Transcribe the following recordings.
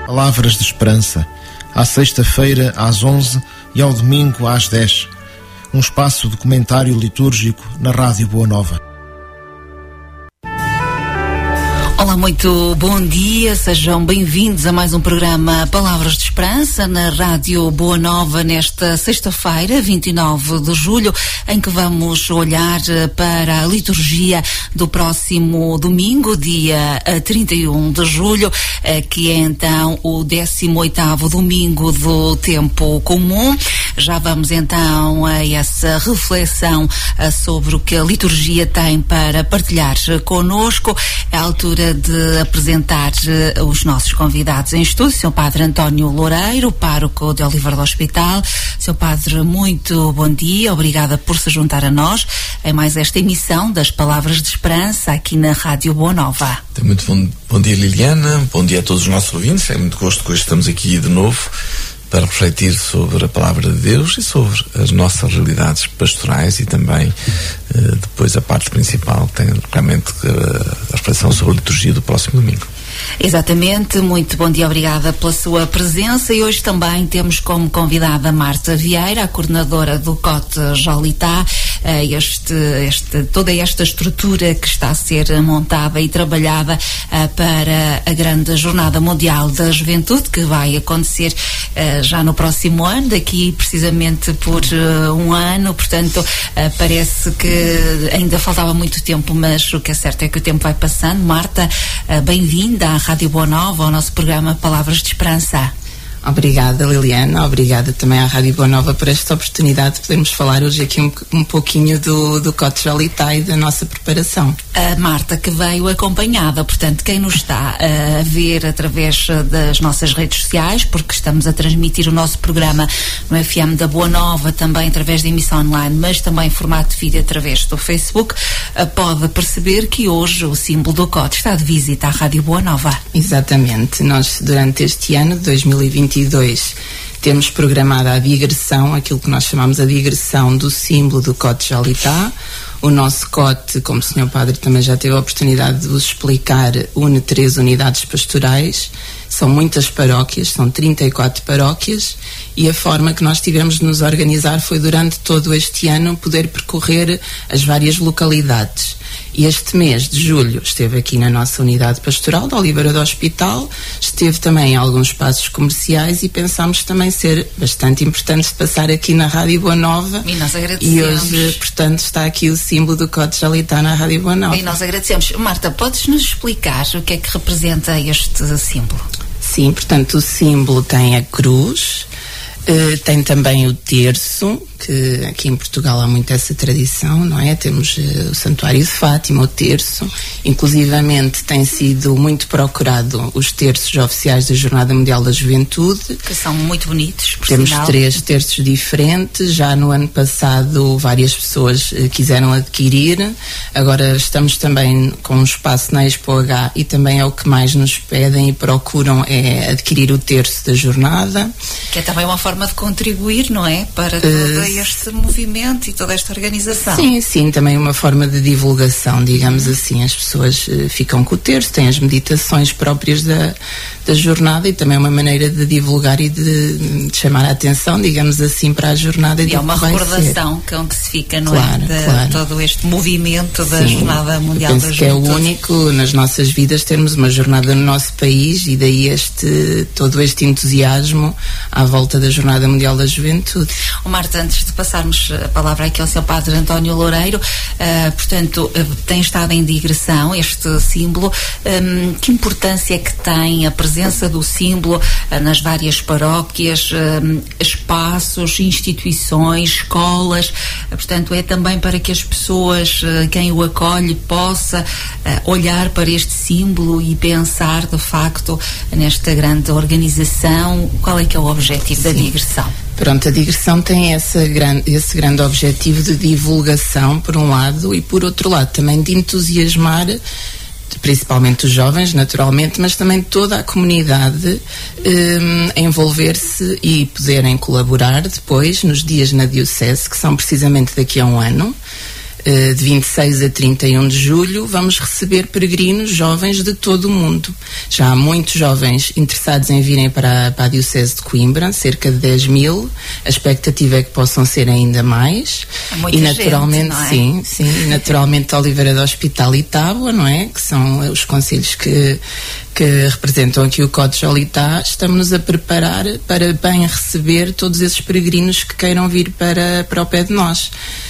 Palavras de Esperança, à sexta-feira às 11 e ao domingo às 10. Um espaço de comentário litúrgico na Rádio Boa Nova. Olá, muito bom dia, sejam bem-vindos a mais um programa Palavras de Esperança na Rádio Boa Nova nesta sexta-feira, 29 de julho, em que vamos olhar para a liturgia do próximo domingo, dia 31 de julho, que é então o 18º domingo do tempo comum. Já vamos então a essa reflexão sobre o que a liturgia tem para partilhar connosco. É a altura de apresentar os nossos convidados em estúdio, Sr. Padre António Loureiro, pároco de Oliveira do Hospital. Sr. Padre, muito bom dia, obrigada por se juntar a nós em mais esta emissão das Palavras de Esperança aqui na Rádio Boa Nova. Muito bom dia, Liliana, bom dia a todos os nossos ouvintes, é muito gosto que hoje estamos aqui de novo para refletir sobre a Palavra de Deus e sobre as nossas realidades pastorais e também depois a parte principal que tem realmente a reflexão sobre a liturgia do próximo domingo. Exatamente, muito bom dia, obrigada pela sua presença, e hoje também temos como convidada Marta Vieira, a coordenadora do COT Jolitá, toda esta estrutura que está a ser montada e trabalhada para a grande Jornada Mundial da Juventude, que vai acontecer já no próximo ano, daqui precisamente por um ano, portanto parece que ainda faltava muito tempo, mas o que é certo é que o tempo vai passando. Marta, bem-vinda à Rádio Boa Nova, ao nosso programa Palavras de Esperança. Obrigada, Liliana, obrigada também à Rádio Boa Nova por esta oportunidade de podermos falar hoje aqui um pouquinho do COT Jolitá e da nossa preparação. A Marta, que veio acompanhada, portanto, quem nos está a ver através das nossas redes sociais, porque estamos a transmitir o nosso programa no FM da Boa Nova, também através da emissão online, mas também em formato de vídeo através do Facebook, pode perceber que hoje o símbolo do COT está de visita à Rádio Boa Nova. Exatamente, nós durante este ano de 2022 temos programada a digressão, aquilo que nós chamamos a digressão do símbolo do COT Jolitá. O nosso COT, como o Sr. Padre também já teve a oportunidade de vos explicar, une 3 unidades pastorais, são muitas paróquias, são 34 paróquias, e a forma que nós tivemos de nos organizar foi durante todo este ano poder percorrer as várias localidades. E este mês de julho esteve aqui na nossa unidade pastoral de Oliveira do Hospital, esteve também em alguns espaços comerciais e pensámos também ser bastante importante de passar aqui na Rádio Boa Nova. E nós agradecemos. E hoje, portanto, está aqui o símbolo do COT Jolitá na Rádio Boa Nova. E nós agradecemos. Marta, podes-nos explicar o que é que representa este símbolo? Sim, portanto, o símbolo tem a cruz, tem também o terço, que aqui em Portugal há muito essa tradição, não é? Temos o Santuário de Fátima, o terço, inclusivamente tem sido muito procurado os terços oficiais da Jornada Mundial da Juventude. Que são muito bonitos, por Temos sinal. 3 terços diferentes, já no ano passado várias pessoas quiseram adquirir, agora estamos também com um espaço na Expo H e também é o que mais nos pedem e procuram, é adquirir o terço da jornada. Que é também uma forma de contribuir, não é? Para todo este movimento e toda esta organização. Sim, também uma forma de divulgação, digamos assim. As pessoas ficam com o terço, têm as meditações próprias da jornada e também é uma maneira de divulgar e de chamar a atenção, digamos assim, para a jornada. E é uma recordação com que se fica, não claro, é? Claro. Todo este movimento da Jornada Mundial da Juventude. Que é o único nas nossas vidas termos uma jornada no nosso país e daí todo este entusiasmo à volta da Jornada Mundial da Juventude. Marta, antes de passarmos a palavra aqui ao Sr. Padre António Loureiro, portanto, tem estado em digressão este símbolo. Que importância é que tem a presença do símbolo nas várias paróquias, espaços, instituições, escolas? Portanto, é também para que as pessoas, quem o acolhe, possa olhar para este símbolo e pensar, de facto, nesta grande organização. Qual é que é o objetivo da digressão? Pronto, a digressão tem esse grande objetivo de divulgação, por um lado, e por outro lado também de entusiasmar principalmente os jovens, naturalmente, mas também toda a comunidade a envolver-se e poderem colaborar depois nos dias na Diocese, que são precisamente daqui a um ano. de 26 a 31 de julho, vamos receber peregrinos jovens de todo o mundo. Já há muitos jovens interessados em virem para a Diocese de Coimbra, cerca de 10 mil. A expectativa é que possam ser ainda mais. E naturalmente, gente, sim, naturalmente Oliveira do Hospital e Tábua, não é? Que são os concelhos que representam aqui o Cote Jolitá. Estamos-nos a preparar para bem receber todos esses peregrinos que queiram vir para o pé de nós.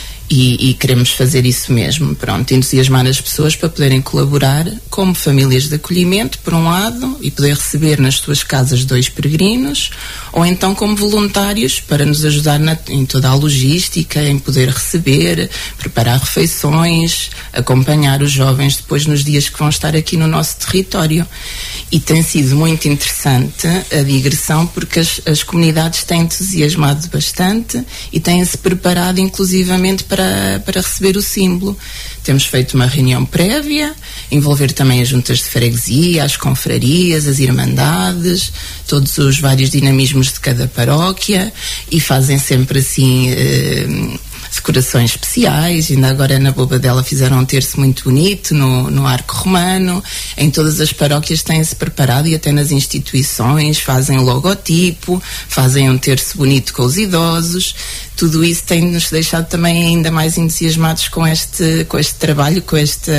E queremos fazer isso mesmo, pronto, entusiasmar as pessoas para poderem colaborar como famílias de acolhimento, por um lado, e poder receber nas suas casas 2 peregrinos, ou então como voluntários para nos ajudar em toda a logística, em poder receber, preparar refeições, acompanhar os jovens depois nos dias que vão estar aqui no nosso território. E tem sido muito interessante a digressão, porque as comunidades têm entusiasmado bastante e têm-se preparado inclusivamente para receber o símbolo. Temos feito uma reunião prévia, envolver também as juntas de freguesia, as confrarias, as irmandades, todos os vários dinamismos de cada paróquia, e fazem sempre assim decorações especiais. Ainda agora na Bobadela fizeram um terço muito bonito no Arco Romano. Em todas as paróquias têm-se preparado, e até nas instituições fazem o logotipo, fazem um terço bonito com os idosos. Tudo isso tem-nos deixado também ainda mais entusiasmados com este trabalho, com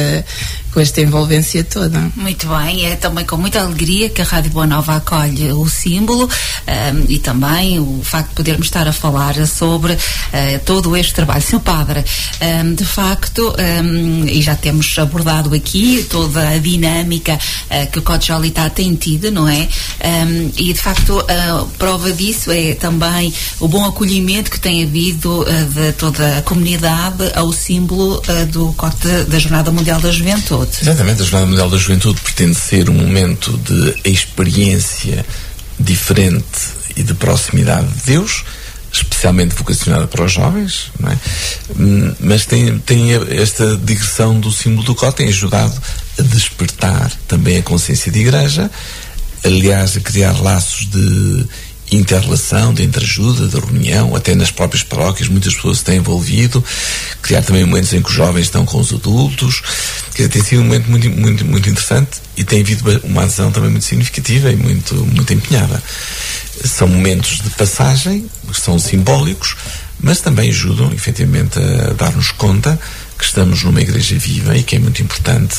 esta envolvência toda. Muito bem, é também com muita alegria que a Rádio Boa Nova acolhe o símbolo, e também o facto de podermos estar a falar sobre todo este trabalho. Sr. Padre, de facto, e já temos abordado aqui toda a dinâmica que o Cote Jolitá tem tido, não é? E de facto a prova disso é também o bom acolhimento que tem havido de toda a comunidade ao símbolo do Cote da Jornada Mundial da Juventude. Exatamente, a Jornada Mundial da Juventude pretende ser um momento de experiência diferente e de proximidade de Deus, especialmente vocacionada para os jovens, não é? Mas tem esta digressão do símbolo do Cote, tem ajudado a despertar também a consciência de igreja, aliás, a criar laços de interrelação, de entreajuda, de reunião, até nas próprias paróquias muitas pessoas se têm envolvido, criar também momentos em que os jovens estão com os adultos. Quer dizer, tem sido um momento muito, muito, muito interessante, e tem havido uma adesão também muito significativa e muito, muito empenhada. São momentos de passagem, que são simbólicos, mas também ajudam efetivamente a dar-nos conta que estamos numa igreja viva, e que é muito importante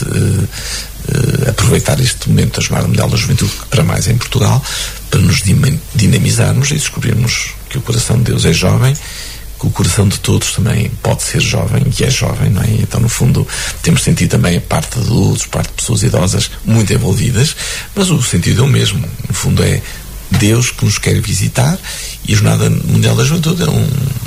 aproveitar este momento da Jornada Mundial da Juventude, que para mais é em Portugal, para nos dinamizarmos e descobrirmos que o coração de Deus é jovem, que o coração de todos também pode ser jovem, e é jovem, não é? Então, no fundo, temos sentido também a parte de adultos, parte de pessoas idosas muito envolvidas, mas o sentido é o mesmo. No fundo, é Deus que nos quer visitar, e a Jornada Mundial da Juventude é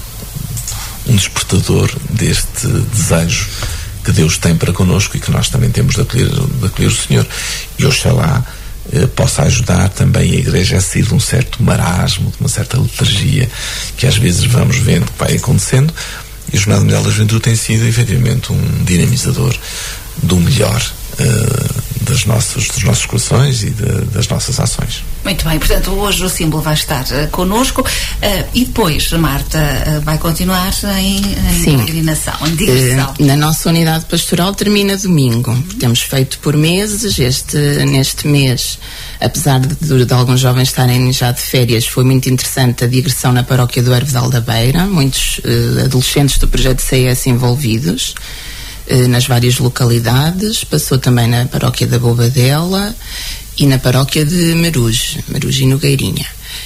um despertador deste desejo que Deus tem para connosco, e que nós também temos de acolher o Senhor. E oxalá possa ajudar também a Igreja a sair de um certo marasmo, de uma certa letargia que às vezes vamos vendo que vai acontecendo, e a Jornada Mundial da Juventude tem sido efetivamente um dinamizador do melhor dos nossos corações e das nossas ações. Muito bem, portanto hoje o símbolo vai estar connosco, e depois, Marta, vai continuar em peregrinação, em digressão. Na nossa unidade pastoral termina domingo. Temos feito por meses. Neste mês, apesar de alguns jovens estarem já de férias, foi muito interessante a digressão na paróquia do Hervedal da Beira, muitos adolescentes do projeto CS envolvidos nas várias localidades. Passou também na paróquia da Bobadela e na paróquia de Maruge e Nogueirinha.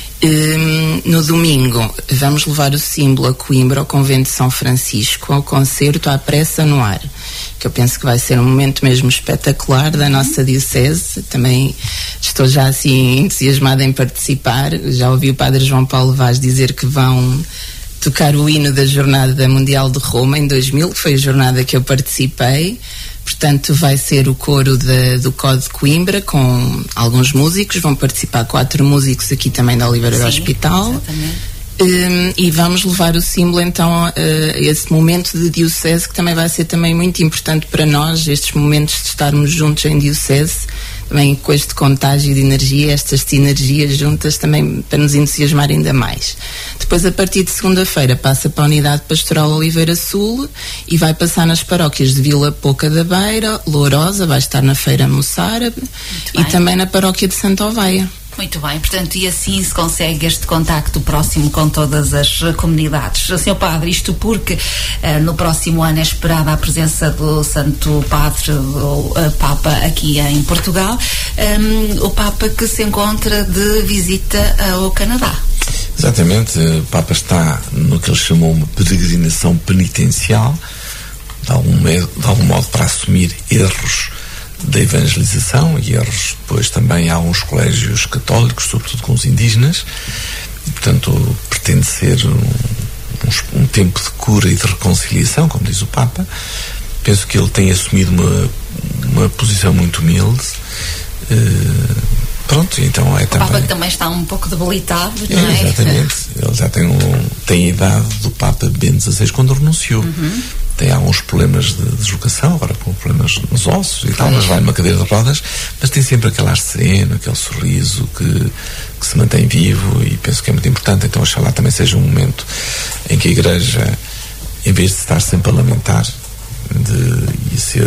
No domingo vamos levar o símbolo a Coimbra, ao Convento de São Francisco, ao concerto à pressa no ar, que eu penso que vai ser um momento mesmo espetacular da nossa diocese. Também estou já assim entusiasmada em participar. Já ouvi o Padre João Paulo Vaz dizer que vão tocar o hino da Jornada Mundial de Roma em 2000, que foi a jornada que eu participei. Portanto, vai ser o coro do COD de Coimbra, com alguns músicos. Vão participar 4 músicos aqui também da Oliveira do Hospital. E vamos levar o símbolo então a esse momento de diocese, que também vai ser também muito importante para nós, estes momentos de estarmos juntos em diocese, também com este contágio de energia, estas sinergias juntas também para nos entusiasmar ainda mais. Depois, a partir de segunda-feira, passa para a Unidade Pastoral Oliveira Sul e vai passar nas paróquias de Vila Pouca da Beira, Lourosa, vai estar na Feira Moçárabe e também na paróquia de Santa Oveia. Muito bem, portanto, e assim se consegue este contacto próximo com todas as comunidades. Sr. Padre, isto porque no próximo ano é esperada a presença do Santo Padre, o Papa, aqui em Portugal, o Papa que se encontra de visita ao Canadá. Exatamente, o Papa está no que ele chamou uma peregrinação penitencial, de algum modo para assumir erros da evangelização e erros depois também há uns colégios católicos, sobretudo com os indígenas, e portanto pretende ser um tempo de cura e de reconciliação, como diz o Papa. Penso que ele tem assumido uma posição muito humilde. Pronto, então é também... O Papa que também está um pouco debilitado, não é? Exatamente, ele já tem a idade do Papa Bento XVI quando renunciou. Tem alguns problemas de deslocação, agora com problemas nos ossos e tal, mas vai numa cadeira de rodas, mas tem sempre aquele ar sereno, aquele sorriso que se mantém vivo, e penso que é muito importante. Então oxalá também seja um momento em que a Igreja, em vez de estar sempre a lamentar e ser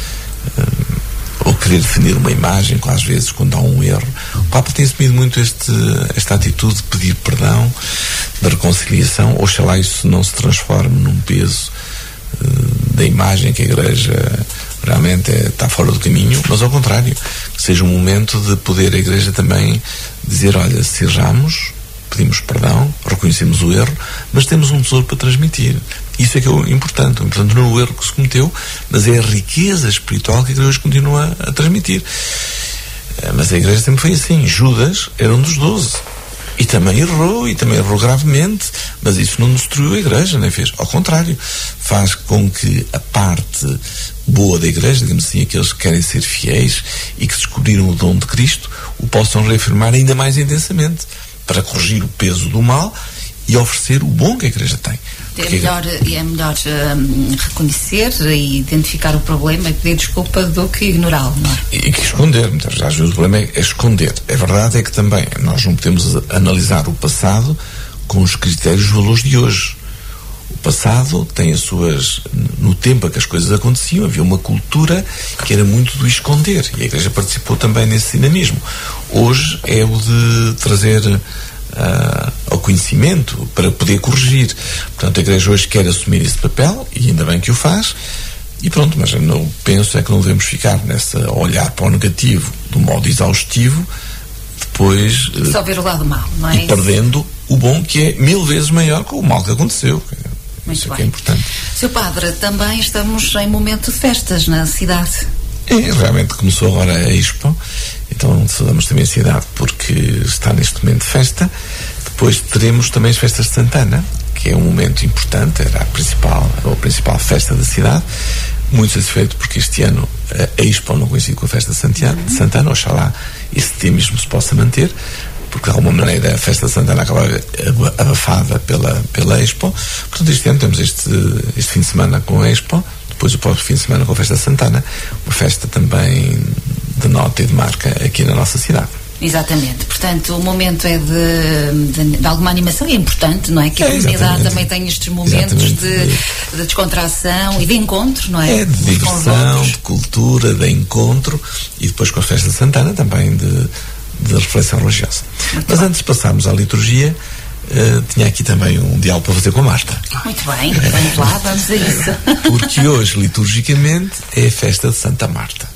ou querer definir uma imagem, às vezes quando há um erro, o Papa tem assumido muito esta atitude de pedir perdão, da reconciliação. Oxalá isso não se transforme num peso da imagem que a Igreja realmente está fora do caminho, mas ao contrário, que seja um momento de poder a Igreja também dizer, olha, se erramos, pedimos perdão, reconhecemos o erro, mas temos um tesouro para transmitir. Isso é que é o importante. O importante não é o erro que se cometeu, mas é a riqueza espiritual que a Igreja continua a transmitir. Mas a Igreja sempre foi assim. Judas era um dos 12. E também errou gravemente, mas isso não destruiu a Igreja, nem fez. Ao contrário, faz com que a parte boa da Igreja, digamos assim, aqueles que querem ser fiéis e que descobriram o dom de Cristo, o possam reafirmar ainda mais intensamente, para corrigir o peso do mal e oferecer o bom que a Igreja tem. É melhor reconhecer e identificar o problema e pedir desculpa do que ignorá-lo, não é? E que esconder, muitas vezes. Às vezes o problema é esconder. A verdade é que também nós não podemos analisar o passado com os critérios e valores de hoje. O passado tem as suas... No tempo em que as coisas aconteciam, havia uma cultura que era muito do esconder, e a Igreja participou também nesse dinamismo. Hoje é o de trazer ao conhecimento para poder corrigir. Portanto, a Igreja hoje quer assumir esse papel, e ainda bem que o faz, e pronto, mas eu não penso que não devemos ficar nessa olhar para o negativo de um modo exaustivo, depois só ver o lado mau, não é? E perdendo o bom, que é 1000 vezes maior que o mal que aconteceu. Muito Isso bem. É que é importante. Sr. Padre, também estamos em momento de festas na cidade. Realmente começou agora a Expo, então saudamos também a cidade porque está neste momento de festa. Depois teremos também as festas de Santana, que é um momento importante, era a principal festa da cidade. Muito satisfeito porque este ano a Expo não coincide com a festa de Santana. Oxalá esse temismo se possa manter, porque de alguma maneira a festa de Santana acaba abafada pela Expo. Portanto, este ano temos este fim de semana com a Expo, depois o próximo fim de semana com a festa de Santana, uma festa também de nota e de marca aqui na nossa cidade. Exatamente, portanto o momento é de alguma animação, e é importante, não é? Que a comunidade também tenha estes momentos de descontração e de encontro, não é? De diversão, de cultura, de encontro, e depois com a festa de Santana também de reflexão religiosa. Mas antes de passarmos à liturgia, tinha aqui também um diálogo para fazer com a Marta. Muito bem, vamos lá, vamos a isso. Porque hoje, liturgicamente, é a festa de Santa Marta.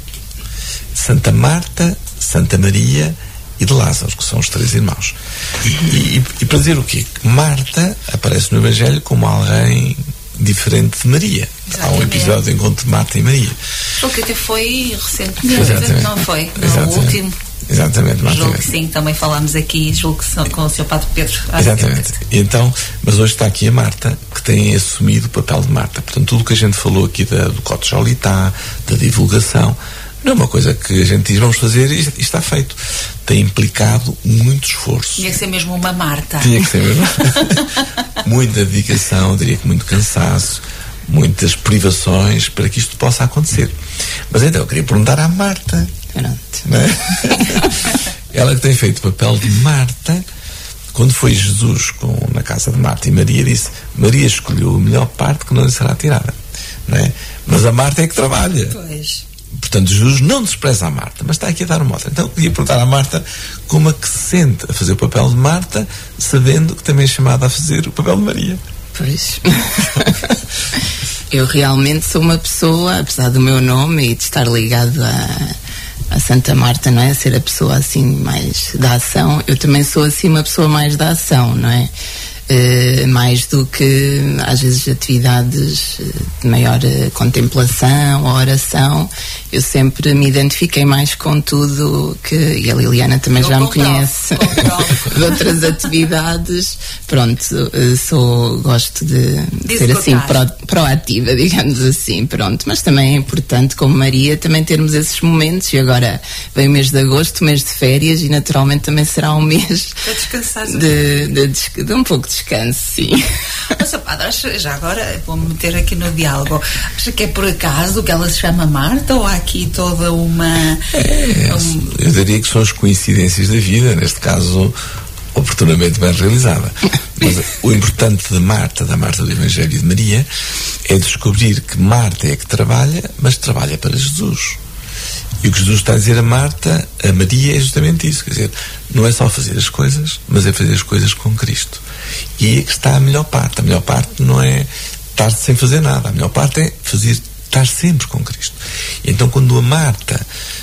Santa Marta, Santa Maria e de Lázaro, que são os 3 irmãos. E para dizer o quê? Marta aparece no Evangelho como alguém diferente de Maria. Exatamente. Há um episódio de encontro de Marta e Maria. O que até foi recentemente, não foi? No último. Exatamente, Marta. Julgo que sim, também falámos aqui, julgo que com o Sr. Padre Pedro. Exatamente. Então, mas hoje está aqui a Marta, que tem assumido o papel de Marta. Portanto, tudo o que a gente falou aqui do Cote Jolitá, da divulgação, não é uma coisa que a gente diz, vamos fazer e está feito. Tem implicado muito esforço. Tinha que ser mesmo uma Marta. Tinha que ser mesmo. Muita dedicação, diria que muito cansaço, muitas privações para que isto possa acontecer. Mas então eu queria perguntar à Marta, não é? Ela que tem feito o papel de Marta. Quando foi Jesus na casa de Marta e Maria, disse: Maria escolheu a melhor parte que não lhe será tirada, não é? Mas a Marta é que trabalha. Pois. Portanto, Jesus não despreza a Marta, mas está aqui a dar uma outra. Então eu queria perguntar à Marta como é que se sente a fazer o papel de Marta, sabendo que também é chamada a fazer o papel de Maria. Pois. Eu realmente sou uma pessoa, apesar do meu nome e de estar ligado a Santa Marta, não é? A ser a pessoa assim mais da ação, eu também sou assim uma pessoa mais da ação, não é? Mais do que às vezes atividades de maior contemplação ou oração. Eu sempre me identifiquei mais com tudo e a Liliana também já me conhece de outras atividades. Pronto, gosto de ser assim proativa, digamos assim, pronto. Mas também é importante, como Maria, também termos esses momentos. E agora vem o mês de agosto, mês de férias, e naturalmente também será um mês para descansar de um pouco de descanso, sim. Mas, padre, já agora vou-me meter aqui no diálogo. Acha que é por acaso que ela se chama Marta, ou há aqui toda uma... Eu diria que são as coincidências da vida, neste caso oportunamente bem realizada. Mas o importante da Marta do Evangelho de Maria, é descobrir que Marta é que trabalha, mas trabalha para Jesus. E o que Jesus está a dizer a Maria, é justamente isso. Quer dizer, não é só fazer as coisas, mas é fazer as coisas com Cristo. E aí é que está a melhor parte. A melhor parte não é estar sem fazer nada. A melhor parte é estar sempre com Cristo. E então, quando a Marta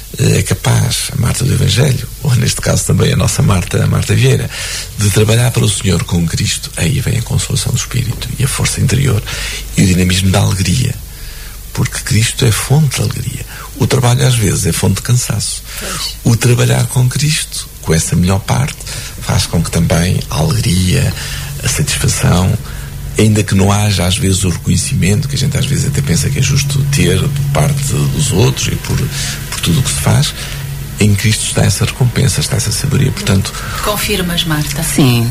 é capaz, a Marta do Evangelho, ou neste caso também a nossa Marta Vieira, de trabalhar para o Senhor com Cristo, aí vem a consolação do Espírito e a força interior e o dinamismo da alegria. Porque Cristo é fonte de alegria. O trabalho às vezes é fonte de cansaço. Pois. O trabalhar com Cristo, com essa melhor parte, faz com que também a alegria, a satisfação, ainda que não haja às vezes o reconhecimento, que a gente às vezes até pensa que é justo ter por parte dos outros e por tudo o que se faz, em Cristo está essa recompensa, está essa sabedoria. Portanto, confirmas, Marta? Sim.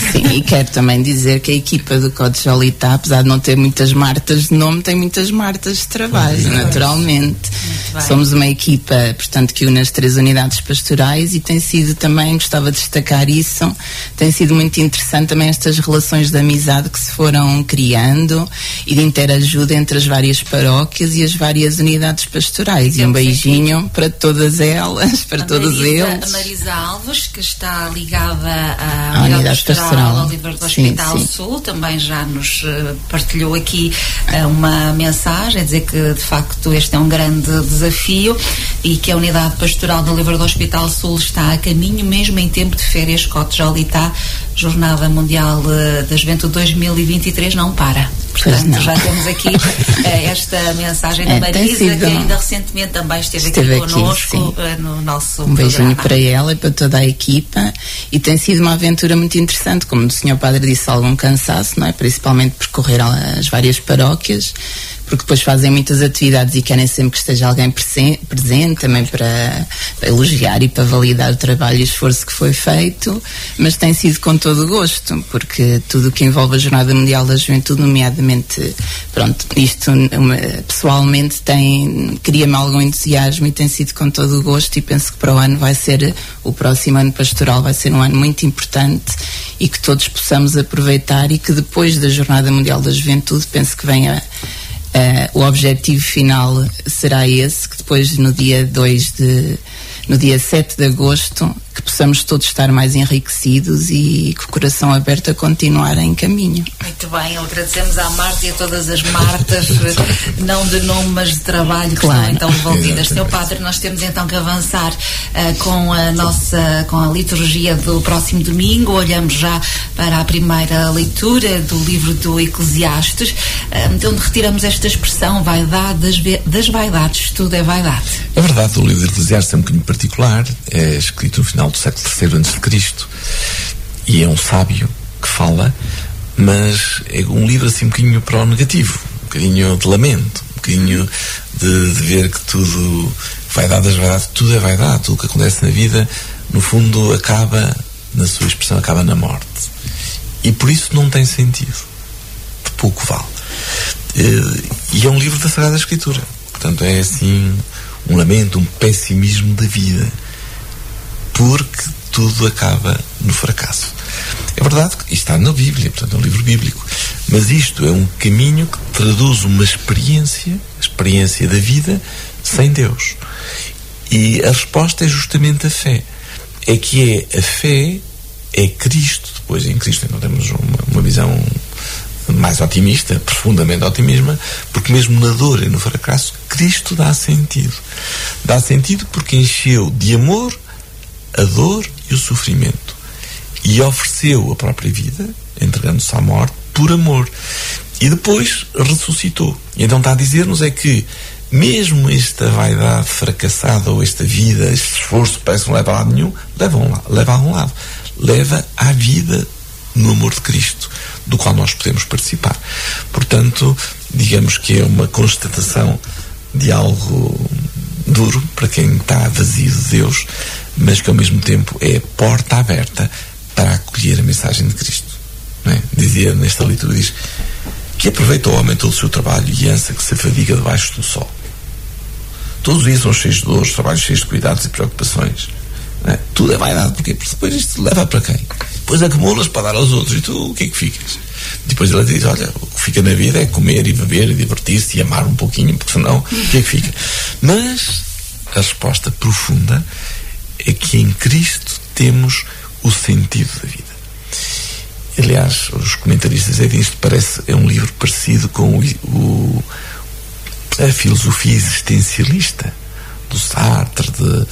E quero também dizer que a equipa do Código Jolita, apesar de não ter muitas Martas de nome, tem muitas Martas de trabalho, naturalmente. Somos uma equipa, portanto, que une as 3 unidades pastorais, e tem sido também, gostava de destacar isso, tem sido muito interessante também estas relações de amizade que se foram criando e de interajuda entre as várias paróquias e as várias unidades pastorais. E um beijinho para todas elas, para todos eles. A Marisa Alves, que está ligada à unidade pastoral ao Livro do Hospital Sul, também já nos partilhou aqui uma mensagem a dizer que de facto este é um grande desafio e que a unidade pastoral do Livro do Hospital Sul está a caminho, mesmo em tempo de férias. Código Jolita, Jornada Mundial da Juventude 2023 não para. Portanto, já temos aqui esta mensagem da Marisa, que ainda recentemente também esteve aqui connosco no nosso programa. Beijinho para ela e para toda a equipa, e tem sido uma aventura muito interessante, como o Sr. Padre disse, algum cansaço, não é? Principalmente percorrer as várias paróquias, porque depois fazem muitas atividades e querem sempre que esteja alguém presente também para elogiar e para validar o trabalho e o esforço que foi feito, mas tem sido com todo o gosto, porque tudo o que envolve a Jornada Mundial da Juventude, nomeadamente, pronto, isto pessoalmente cria-me algum entusiasmo e tem sido com todo o gosto, e penso que para o próximo ano pastoral vai ser um ano muito importante e que todos possamos aproveitar, e que depois da Jornada Mundial da Juventude, penso que venha o objetivo final será esse, que depois no dia 7 de agosto, que possamos todos estar mais enriquecidos e com o coração aberto a continuar em caminho. Muito bem, agradecemos à Marta e a todas as Martas, não de nome, mas de trabalho, que estão então envolvidas. Sr. Padre, nós temos então que avançar com a liturgia do próximo domingo. Olhamos já para a primeira leitura do livro do Eclesiastes, onde retiramos esta expressão: vaidade das vaidades, tudo é vaidade. É verdade, o livro do Eclesiastes é um bocadinho particular, é escrito no final do século III a.C. e é um sábio que fala, mas é um livro assim um bocadinho para o negativo, um bocadinho de lamento, um bocadinho de ver que tudo, vaidade das vaidades, tudo é vaidade, tudo o que acontece na vida, no fundo acaba, na sua expressão, acaba na morte. E por isso não tem sentido, de pouco vale. E é um livro da Sagrada Escritura. Portanto, é assim um lamento, um pessimismo da vida, porque tudo acaba no fracasso. É verdade que isto está na Bíblia, portanto é um livro bíblico, mas isto é um caminho que traduz uma experiência da vida sem Deus. E a resposta é justamente a fé. É que a fé é Cristo. Depois em Cristo então temos uma visão mais otimista, profundamente otimista, porque mesmo na dor e no fracasso, Cristo dá sentido. Dá sentido porque encheu de amor a dor e o sofrimento. E ofereceu a própria vida, entregando-se à morte, por amor. E depois ressuscitou. E então está a dizer-nos é que, mesmo esta vaidade fracassada, ou esta vida, este esforço que parece que não leva a lado nenhum, leva a um lado. Leva à vida no amor de Cristo, do qual nós podemos participar. Portanto, digamos que é uma constatação de algo duro para quem está vazio de Deus, mas que ao mesmo tempo é a porta aberta para acolher a mensagem de Cristo. Não é? Dizia nesta leitura, diz que aproveita o homem todo o seu trabalho e ansa que se afadiga debaixo do sol. Todos os dias são cheios de dores, trabalhos cheios de cuidados e preocupações. Não é? Tudo é vaidade. Porquê? Porque depois isto leva para quem? Depois acumulas para dar aos outros. E tu, o que é que ficas? Depois ele diz, olha, o que fica na vida é comer e beber e divertir-se e amar um pouquinho, porque senão, o que é que fica? Mas a resposta profunda é que em Cristo temos o sentido da vida. Aliás, os comentaristas dizem que isto é um livro parecido com a filosofia existencialista do Sartre,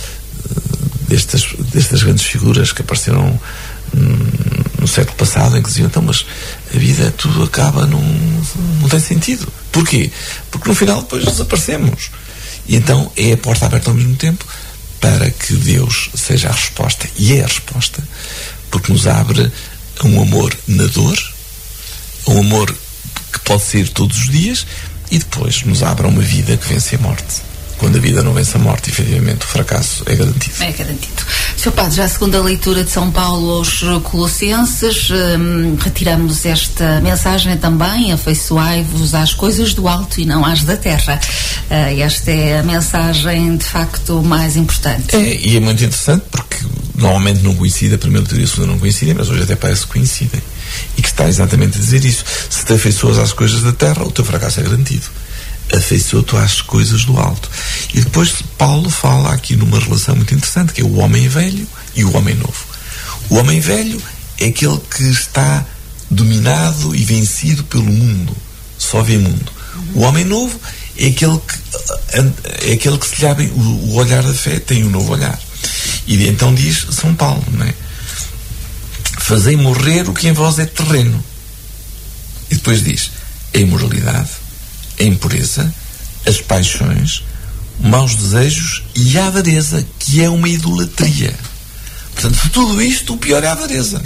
destas grandes figuras que apareceram no século passado, em que diziam, então, mas a vida tudo acaba, não tem sentido. Porquê? Porque no final depois desaparecemos. E então é a porta aberta ao mesmo tempo para que Deus seja a resposta. E é a resposta, porque nos abre a um amor na dor, a um amor que pode ser todos os dias, e depois nos abre a uma vida que vence a morte. Quando a vida não vence a morte, efetivamente o fracasso é garantido. É garantido. Sr. Padre, já a segunda leitura de São Paulo aos Colossenses, retiramos esta mensagem também: afeiçoai-vos às coisas do alto e não às da terra. Esta é a mensagem, de facto, mais importante. E é muito interessante porque normalmente não coincide, a primeira leitura e a segunda não coincidem, mas hoje até parece que coincidem. E que está exatamente a dizer isso. Se te afeiçoas às coisas da terra, o teu fracasso é garantido. Afeiçoa-te às coisas do alto. E depois Paulo fala aqui numa relação muito interessante, que é o homem velho e o homem novo. O homem velho é aquele que está dominado e vencido pelo mundo, só vê mundo. O homem novo é aquele que se lhe abre o olhar da fé, tem um novo olhar. E então diz São Paulo, não é? Fazei morrer o que em vós é terreno. E depois diz a imoralidade, a impureza, as paixões, maus desejos e a avareza, que é uma idolatria. Portanto, de tudo isto, o pior é a avareza.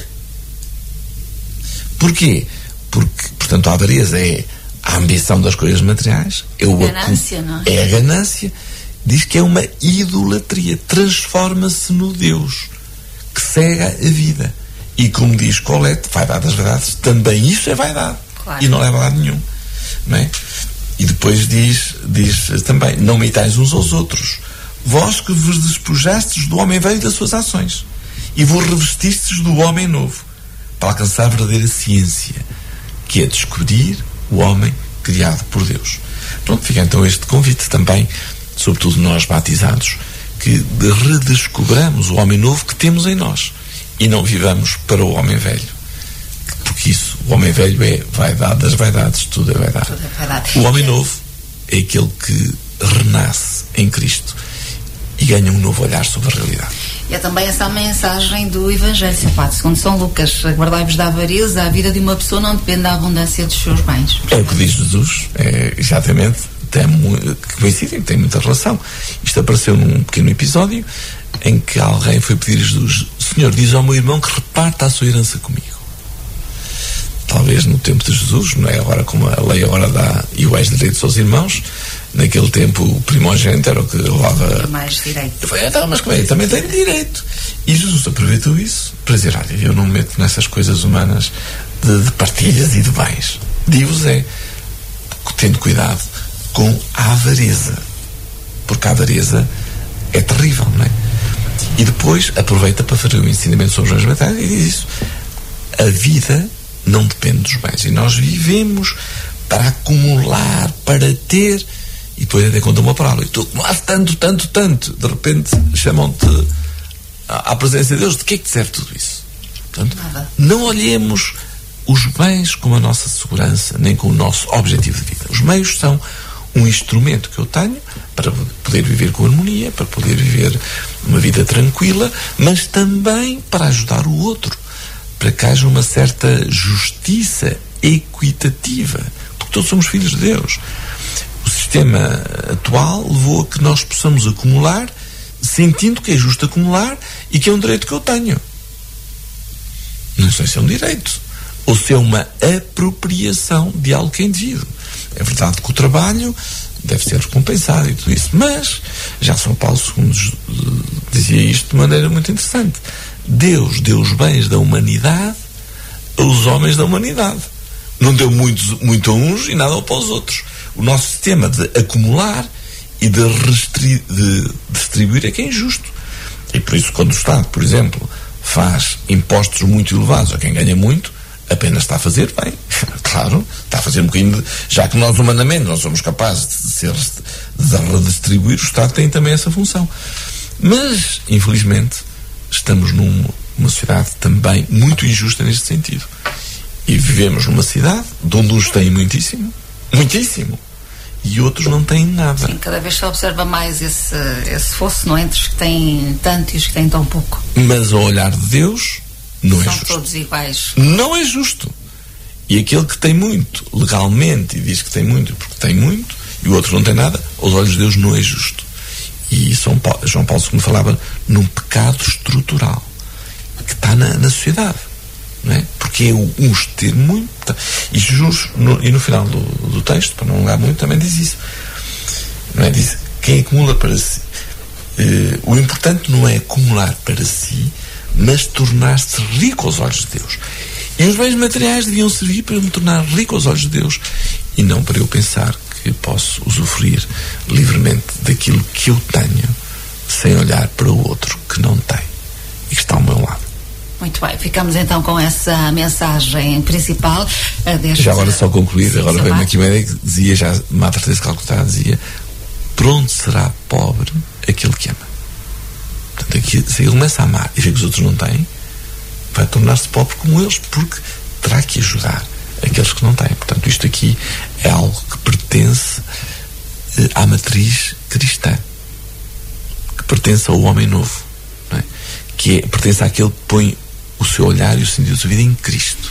Porquê? Porque, portanto, a avareza é a ambição das coisas materiais, é a ganância, não é? É a ganância. Diz que é uma idolatria, transforma-se no Deus que cega a vida. E como diz Colette, vaidade das verdades, também isso é vaidade. Claro. E não leva a lado nenhum. Não é? E depois diz também, não imitais uns aos outros, vós que vos despojastes do homem velho das suas ações e vos revestistes do homem novo, para alcançar a verdadeira ciência, que é descobrir o homem criado por Deus. Pronto, fica então este convite também, sobretudo nós batizados, que redescobramos o homem novo que temos em nós e não vivamos para o homem velho. Porque isso, o homem velho é vaidade das vaidades, tudo é vaidade. Tudo é vaidade. O homem novo é aquele que renasce em Cristo e ganha um novo olhar sobre a realidade. E é também essa a mensagem do Evangelho, segundo São Lucas: guardai-vos da avareza, a vida de uma pessoa não depende da abundância dos seus bens. É o que diz Jesus, exatamente, que coincidem, tem muita relação. Isto apareceu num pequeno episódio em que alguém foi pedir a Jesus: Senhor, diz ao meu irmão que reparta a sua herança comigo. Talvez no tempo de Jesus, não é agora como a lei agora dá iguais direitos aos irmãos. Naquele tempo o primogênito era o que levava mais direito. Mas como é? Também tem direito. E Jesus aproveitou isso para dizer: olha, eu não me meto nessas coisas humanas de partilhas e de bens. Digo-vos tendo cuidado com a avareza, porque a avareza é terrível, não é? E depois aproveita para fazer um ensinamento sobre os bens materiais e diz isso: a vida não depende dos bens, e nós vivemos para acumular, para ter, e depois até conta uma parábola: e tu acumulaste tanto, de repente chamam-te à presença de Deus, de que é que te serve tudo isso? Portanto, não olhemos os bens como a nossa segurança, nem como o nosso objetivo de vida. Os meios são um instrumento que eu tenho para poder viver com harmonia, para poder viver uma vida tranquila, mas também para ajudar o outro, para que haja uma certa justiça equitativa, porque todos somos filhos de Deus. O sistema atual levou a que nós possamos acumular, sentindo que é justo acumular e que é um direito que eu tenho. Não sei se é um direito ou se é uma apropriação de algo que é indevido. É verdade que o trabalho deve ser recompensado e tudo isso, mas já São Paulo II dizia isto de maneira muito interessante: Deus deu os bens da humanidade aos homens da humanidade, não deu muito a uns e nada para os outros. O nosso sistema de acumular e de distribuir é que é injusto, e por isso quando o Estado, por exemplo, faz impostos muito elevados a quem ganha muito, apenas está a fazer bem. Claro, está a fazer um bocadinho já que nós humanamente não somos capazes de redistribuir, o Estado tem também essa função. Mas, infelizmente, estamos numa sociedade também muito injusta neste sentido. E vivemos numa cidade de onde uns têm muitíssimo, e outros não têm nada. Sim, cada vez se observa mais esse fosso, não é? Entre os que têm tanto e os que têm tão pouco. Mas ao olhar de Deus não é justo. São todos iguais. Não é justo. E aquele que tem muito legalmente e diz que tem muito porque tem muito, e o outro não tem nada, aos olhos de Deus não é justo. E João Paulo II falava num pecado estrutural que está na sociedade, não é? Porque é uns ter muito, e Jesus no final do texto, para não alongar muito, também diz isso, não é? Diz: quem acumula para si, o importante não é acumular para si, mas tornar-se rico aos olhos de Deus. E os bens materiais deviam servir para me tornar rico aos olhos de Deus, e não para eu pensar que posso usufruir livremente daquilo que eu tenho, sem olhar para o outro que não tem e que está ao meu lado. Muito bem, ficamos então com essa mensagem principal já agora só concluir. Sim, agora veio-me aqui uma ideia que dizia, já Madre Teresa de Calcutá dizia: pronto será pobre aquele que ama. Portanto, aqui, se ele começa a amar e vê que os outros não têm, vai tornar-se pobre como eles, porque terá que ajudar aqueles que não têm. Portanto, isto aqui é algo que pertence à matriz cristã, que pertence ao homem novo, não é? Pertence àquele que põe o seu olhar e o sentido da sua vida em Cristo.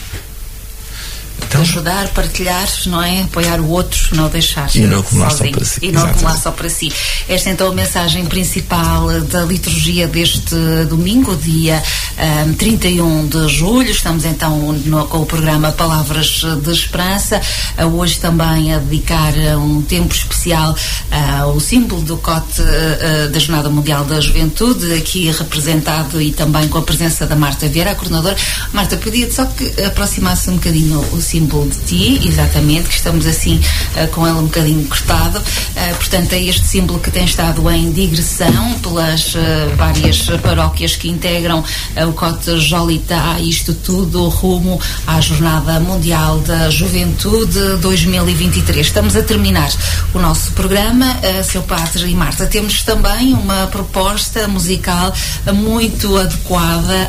Então, ajudar, partilhar, não é? Apoiar o outro, não deixar e não acumular só para si. E não acumular só para si. Esta então a mensagem principal da liturgia deste domingo, dia 31 de julho. Estamos então com o programa Palavras de Esperança. Hoje também a dedicar um tempo especial ao símbolo do COT da Jornada Mundial da Juventude, aqui representado e também com a presença da Marta Vieira, a coordenadora. Marta, pedia-te só que aproximasse um bocadinho o símbolo de ti, exatamente, que estamos assim com ele um bocadinho cortado. Portanto, é este símbolo que tem estado em digressão pelas várias paróquias que integram o COT Jolitá, isto tudo rumo à Jornada Mundial da Juventude 2023. Estamos a terminar o nosso programa, Seu Padre e Marta. Temos também uma proposta musical muito adequada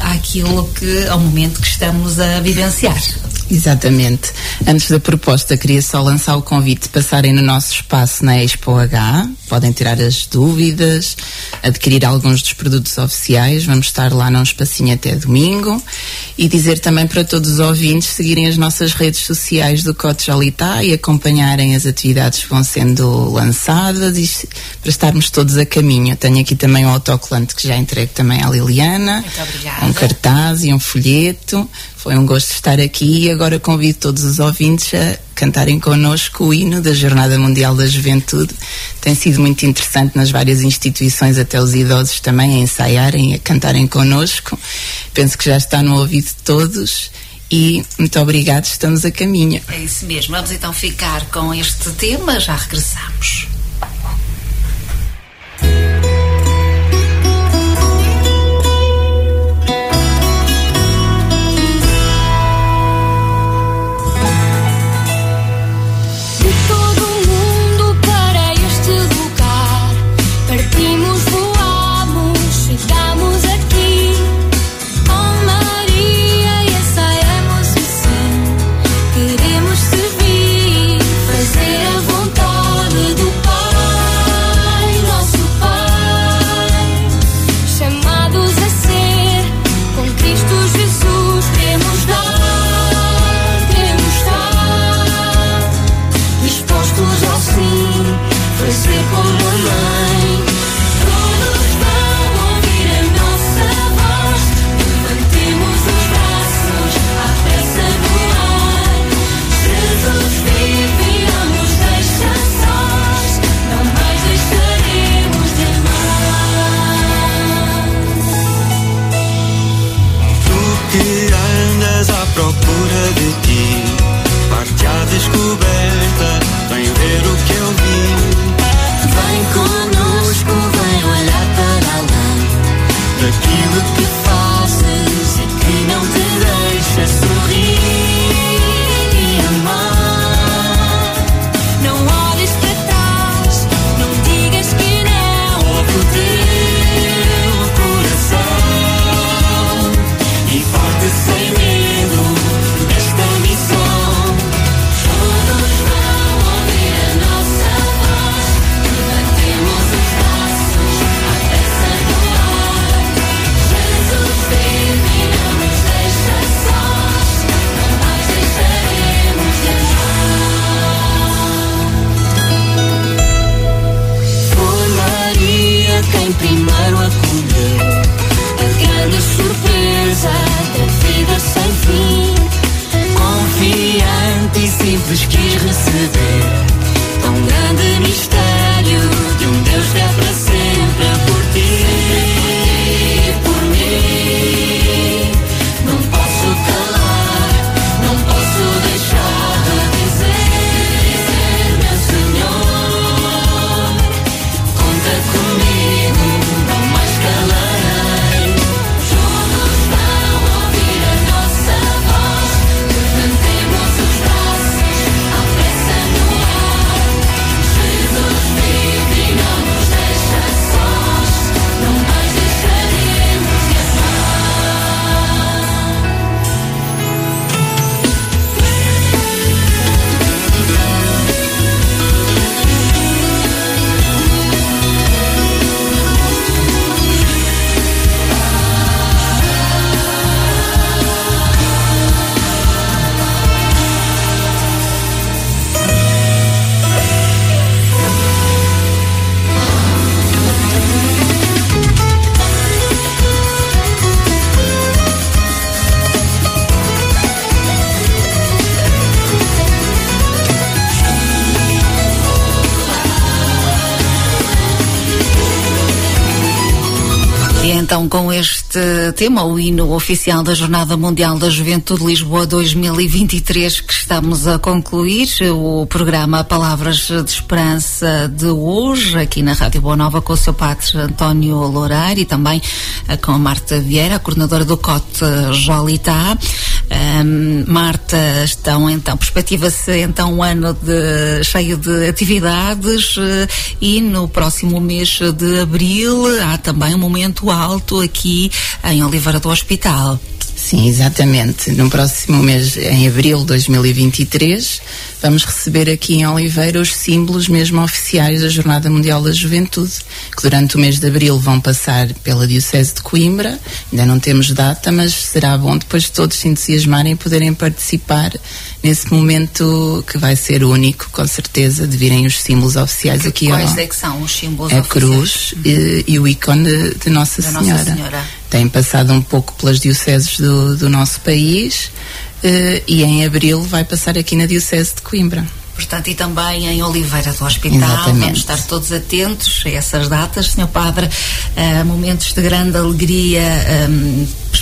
ao momento que estamos a vivenciar. Exatamente. Antes da proposta, queria só lançar o convite de passarem no nosso espaço na Expo H. Podem tirar as dúvidas, adquirir alguns dos produtos oficiais. Vamos estar lá num espacinho até domingo. E dizer também para todos os ouvintes seguirem as nossas redes sociais do COT Jolitá e acompanharem as atividades que vão sendo lançadas e para estarmos todos a caminho. Tenho aqui também um autocolante que já entrego também à Liliana. Muito obrigada. Um cartaz e um folheto. Foi um gosto estar aqui e agora convido todos os ouvintes a cantarem connosco o hino da Jornada Mundial da Juventude. Tem sido muito interessante nas várias instituições, até os idosos também a ensaiarem e a cantarem connosco. Penso que já está no ouvido de todos e muito obrigado, estamos a caminho. É isso mesmo, vamos então ficar com este tema, já regressamos. Então, com este tema, o hino oficial da Jornada Mundial da Juventude Lisboa 2023, que estamos a concluir, o programa Palavras de Esperança de hoje, aqui na Rádio Boa Nova, com o seu padre António Loureiro e também com a Marta Vieira, a coordenadora do COT Jolitá. Marta, perspectiva-se então um ano cheio de atividades e no próximo mês de abril há também um momento alto aqui em Oliveira do Hospital. Sim, exatamente. No próximo mês, em abril de 2023, vamos receber aqui em Oliveira os símbolos mesmo oficiais da Jornada Mundial da Juventude, que durante o mês de abril vão passar pela Diocese de Coimbra. Ainda não temos data, mas será bom depois todos se entusiasmarem e poderem participar nesse momento que vai ser único, com certeza, de virem os símbolos oficiais aqui. Quais é que são os símbolos oficiais? A cruz e o ícone de Nossa Senhora. Tem passado um pouco pelas dioceses do nosso país e em abril vai passar aqui na Diocese de Coimbra. Portanto, e também em Oliveira do Hospital. Exatamente. Vamos estar todos atentos a essas datas, Sr. Padre, momentos de grande alegria,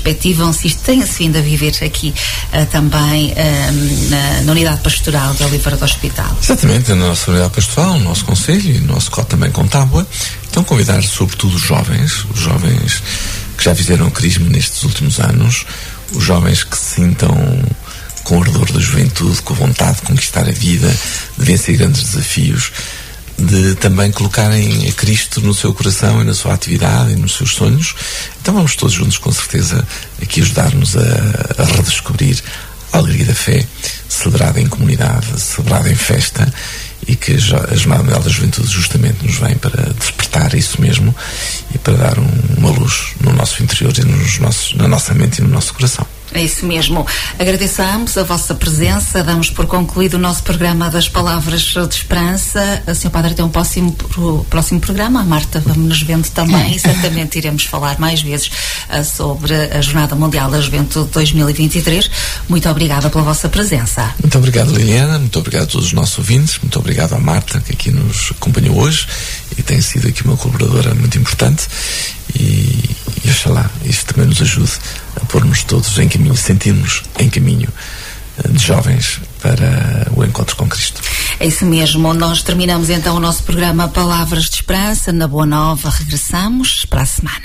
perspectivam se isto tem-se vindo a viver aqui também na unidade pastoral de Oliveira do Hospital. Exatamente, na nossa unidade pastoral, no nosso concelho e no nosso COT também com Tábua. Então convidar sobretudo os jovens que já fizeram o crisma nestes últimos anos, os jovens que se sintam com o ardor da juventude, com a vontade de conquistar a vida, de vencer grandes desafios, de também colocarem a Cristo no seu coração e na sua atividade e nos seus sonhos. Então vamos todos juntos, com certeza, aqui ajudar-nos a redescobrir a alegria da fé, celebrada em comunidade, celebrada em festa, e que a Jornada Mundial da Juventude justamente nos vem para despertar isso mesmo e para dar uma luz no nosso interior e na nossa mente e no nosso coração. É isso mesmo. Agradeçamos a vossa presença, damos por concluído o nosso programa das Palavras de Esperança. A Sr. Padre tem um próximo programa, a Marta vamos nos vendo também, e certamente iremos falar mais vezes sobre a Jornada Mundial da Juventude 2023. Muito obrigada pela vossa presença. Muito obrigado, Liliana, muito obrigado a todos os nossos ouvintes, muito obrigado à Marta, que aqui nos acompanhou hoje e tem sido aqui uma colaboradora muito importante, e oxalá isto também nos ajude a pôr-nos todos em caminho, sentirmos em caminho de jovens para o encontro com Cristo. É isso mesmo. Nós terminamos então o nosso programa Palavras de Esperança. Na Boa Nova regressamos para a semana.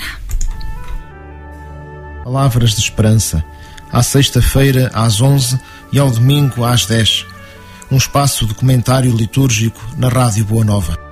Palavras de Esperança, à sexta-feira às 11 e ao domingo às 10. Um espaço de comentário litúrgico na Rádio Boa Nova.